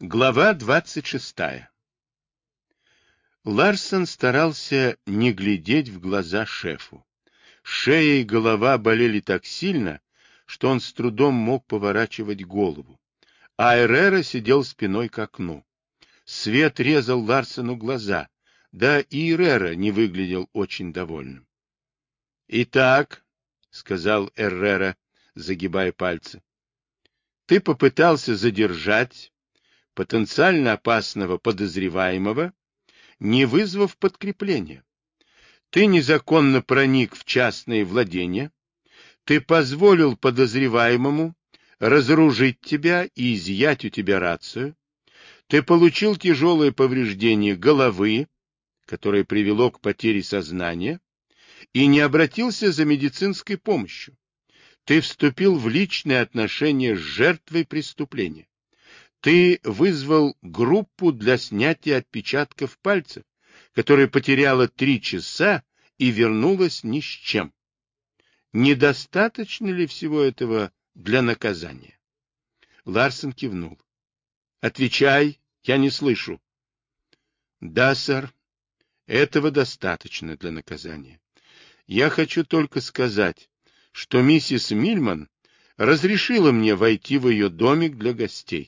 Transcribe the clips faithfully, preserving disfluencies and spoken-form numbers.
Глава двадцать шестая. Ларсен старался не глядеть в глаза шефу. Шея и голова болели так сильно, что он с трудом мог поворачивать голову. А Эррера сидел спиной к окну. Свет резал Ларсену глаза, да и Эррера не выглядел очень довольным. — Итак, — сказал Эррера, загибая пальцы, — ты попытался задержать потенциально опасного подозреваемого, не вызвав подкрепления. Ты незаконно проник в частные владения, ты позволил подозреваемому разоружить тебя и изъять у тебя рацию, ты получил тяжелое повреждение головы, которое привело к потере сознания, и не обратился за медицинской помощью. Ты вступил в личные отношения с жертвой преступления. Ты вызвал группу для снятия отпечатков пальцев, которая потеряла три часа и вернулась ни с чем. Недостаточно ли всего этого для наказания? Ларсен кивнул. Отвечай, я не слышу. Да, сэр, этого достаточно для наказания. Я хочу только сказать, что миссис Мильман разрешила мне войти в ее домик для гостей.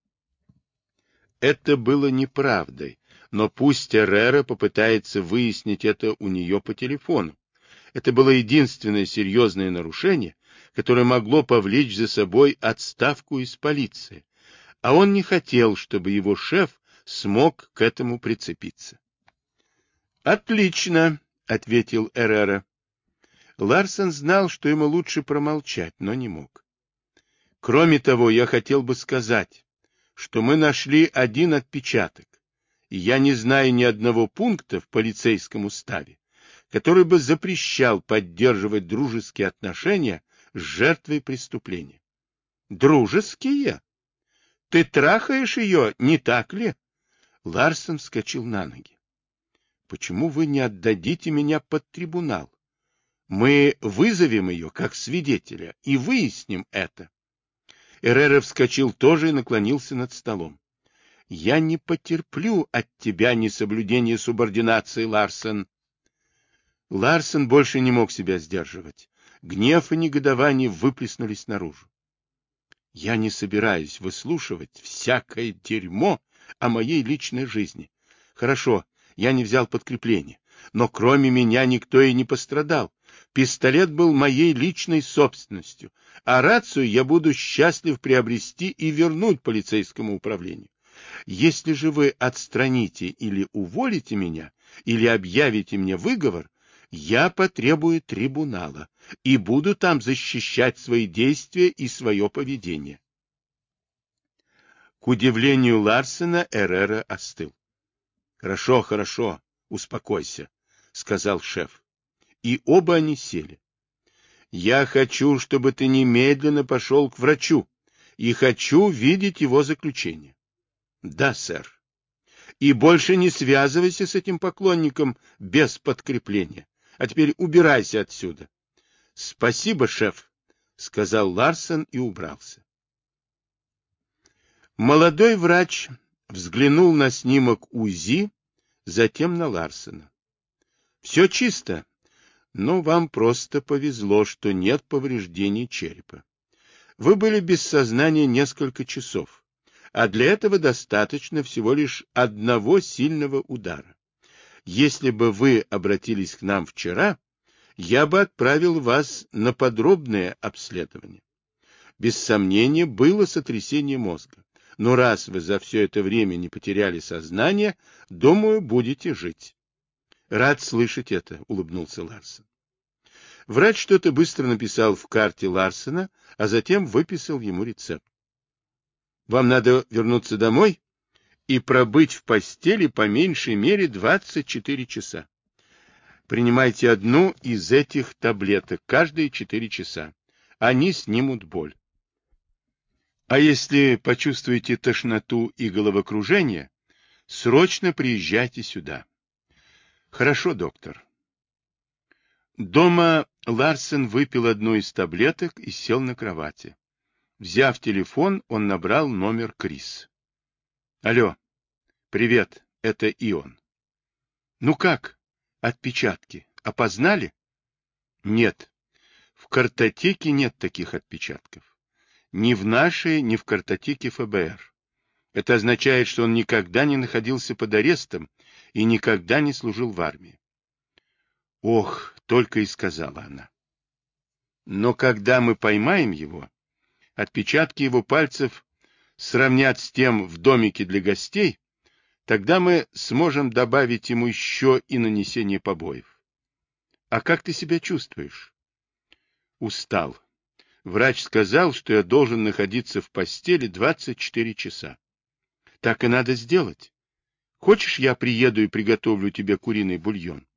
Это было неправдой, но пусть Эррера попытается выяснить это у нее по телефону. Это было единственное серьезное нарушение, которое могло повлечь за собой отставку из полиции, а он не хотел, чтобы его шеф смог к этому прицепиться. «Отлично», — ответил Эррера. Ларсен знал, что ему лучше промолчать, но не мог. «Кроме того, я хотел бы сказать, что мы нашли один отпечаток, и я не знаю ни одного пункта в полицейском уставе, который бы запрещал поддерживать дружеские отношения с жертвой преступления. Дружеские? Ты трахаешь ее, не так ли? Ларсен вскочил на ноги. Почему вы не отдадите меня под трибунал? Мы вызовем ее как свидетеля и выясним это. Эррера вскочил тоже и наклонился над столом. Я не потерплю от тебя несоблюдения субординации, Ларсен. Ларсен больше не мог себя сдерживать. Гнев и негодование выплеснулись наружу. Я не собираюсь выслушивать всякое дерьмо о моей личной жизни. Хорошо, я не взял подкрепление, но кроме меня никто и не пострадал. Пистолет был моей личной собственностью, а рацию я буду счастлив приобрести и вернуть полицейскому управлению. Если же вы отстраните или уволите меня, или объявите мне выговор, я потребую трибунала и буду там защищать свои действия и свое поведение. К удивлению Ларсена, Эррера остыл. — Хорошо, хорошо, успокойся, — сказал шеф. И оба они сели. — Я хочу, чтобы ты немедленно пошел к врачу, и хочу видеть его заключение. — Да, сэр. И больше не связывайся с этим поклонником без подкрепления. А теперь убирайся отсюда. — Спасибо, шеф, — сказал Ларсен и убрался. Молодой врач взглянул на снимок УЗИ, затем на Ларсена. — Все чисто, но вам просто повезло, что нет повреждений черепа. Вы были без сознания несколько часов, а для этого достаточно всего лишь одного сильного удара. Если бы вы обратились к нам вчера, я бы отправил вас на подробное обследование. Без сомнения, было сотрясение мозга. Но раз вы за все это время не потеряли сознание, думаю, будете жить. — Рад слышать это, — улыбнулся Ларсен. Врач что-то быстро написал в карте Ларсена, а затем выписал ему рецепт. — Вам надо вернуться домой и пробыть в постели по меньшей мере двадцать четыре часа. Принимайте одну из этих таблеток каждые четыре часа. Они снимут боль. А если почувствуете тошноту и головокружение, срочно приезжайте сюда. Хорошо, доктор. Дома Ларсен выпил одну из таблеток и сел на кровати. Взяв телефон, он набрал номер Крис. Алло, привет, это Ион. Ну как, отпечатки, опознали? Нет, в картотеке нет таких отпечатков. Ни в нашей, ни в картотеке ФБР. Это означает, что он никогда не находился под арестом и никогда не служил в армии. Ох, только и сказала она. Но когда мы поймаем его, отпечатки его пальцев сравнят с тем в домике для гостей, тогда мы сможем добавить ему еще и нанесение побоев. А как ты себя чувствуешь? Устал. Врач сказал, что я должен находиться в постели двадцать четыре часа. Так и надо сделать. Хочешь, я приеду и приготовлю тебе куриный бульон?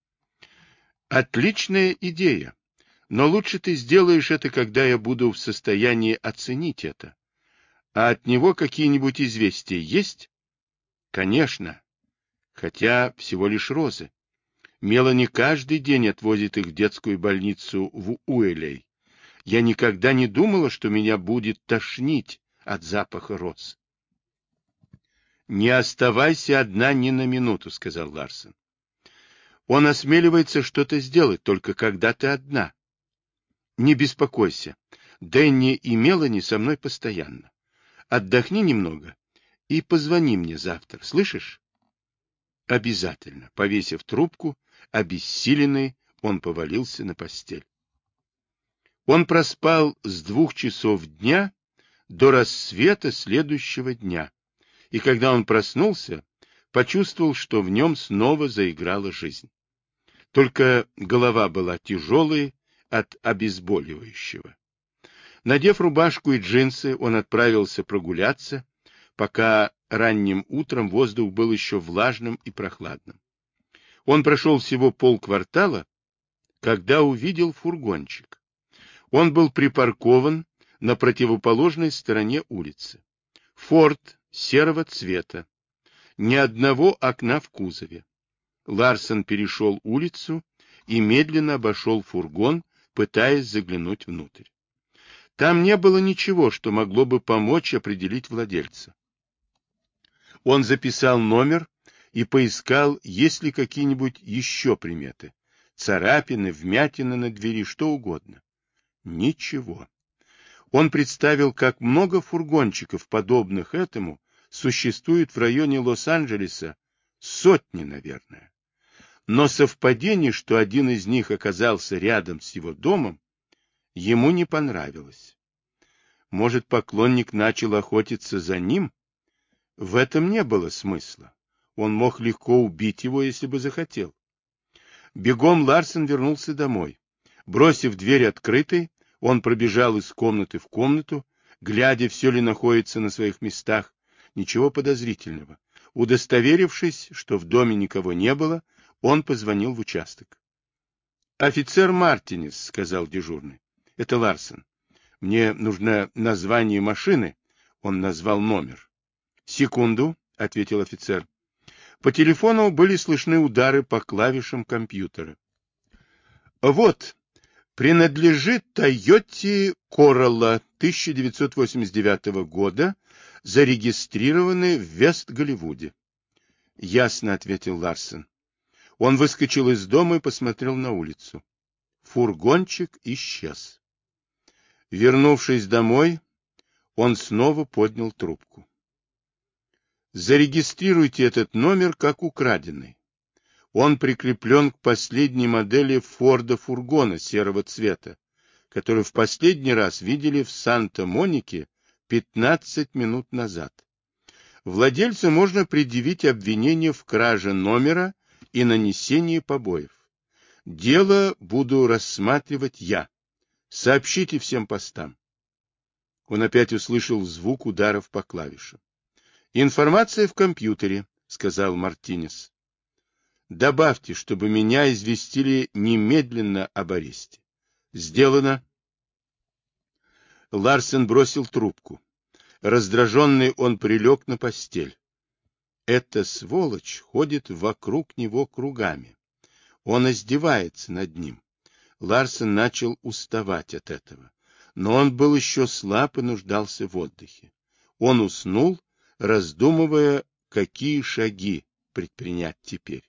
Отличная идея. Но лучше ты сделаешь это, когда я буду в состоянии оценить это. А от него какие-нибудь известия есть? Конечно. Хотя всего лишь розы. Мелани каждый день отвозит их в детскую больницу в Уэлей. Я никогда не думала, что меня будет тошнить от запаха роз. «Не оставайся одна ни на минуту», — сказал Ларсен. «Он осмеливается что-то сделать, только когда ты одна. Не беспокойся, Дэнни и Мелани со мной постоянно. Отдохни немного и позвони мне завтра, слышишь?» «Обязательно», — повесив трубку, обессиленный, он повалился на постель. Он проспал с двух часов дня до рассвета следующего дня, и когда он проснулся, почувствовал, что в нем снова заиграла жизнь. Только голова была тяжелой от обезболивающего. Надев рубашку и джинсы, он отправился прогуляться, пока ранним утром воздух был еще влажным и прохладным. Он прошел всего полквартала, когда увидел фургончик. Он был припаркован на противоположной стороне улицы. Форд серого цвета. Ни одного окна в кузове. Ларсен перешел улицу и медленно обошел фургон, пытаясь заглянуть внутрь. Там не было ничего, что могло бы помочь определить владельца. Он записал номер и поискал, есть ли какие-нибудь еще приметы. Царапины, вмятины на двери, что угодно. Ничего. Он представил, как много фургончиков, подобных этому, существует в районе Лос-Анджелеса, сотни, наверное. Но совпадение, что один из них оказался рядом с его домом, ему не понравилось. Может, поклонник начал охотиться за ним? В этом не было смысла. Он мог легко убить его, если бы захотел. Бегом Ларсен вернулся домой. Бросив дверь открытой, он пробежал из комнаты в комнату, глядя, все ли находится на своих местах. Ничего подозрительного. Удостоверившись, что в доме никого не было, он позвонил в участок. «Офицер Мартинес», — сказал дежурный. «Это Ларсен. Мне нужно название машины». Он назвал номер. «Секунду», — ответил офицер. По телефону были слышны удары по клавишам компьютера. «Вот, принадлежит Тойоте Королла тысяча девятьсот восемьдесят девятого года, зарегистрированный в Вест-Голливуде». «Ясно», — ответил Ларсен. Он выскочил из дома и посмотрел на улицу. Фургончик исчез. Вернувшись домой, он снова поднял трубку. «Зарегистрируйте этот номер как украденный. Он прикреплен к последней модели Форда фургона серого цвета, который в последний раз видели в Санта-Монике пятнадцать минут назад. Владельцу можно предъявить обвинение в краже номера и нанесении побоев. Дело буду рассматривать я. Сообщите всем постам». Он опять услышал звук ударов по клавишам. «Информация в компьютере», — сказал Мартинес. «Добавьте, чтобы меня известили немедленно об аресте». «Сделано». Ларсен бросил трубку. Раздраженный он прилег на постель. Эта сволочь ходит вокруг него кругами. Он издевается над ним. Ларсен начал уставать от этого. Но он был еще слаб и нуждался в отдыхе. Он уснул, раздумывая, какие шаги предпринять теперь.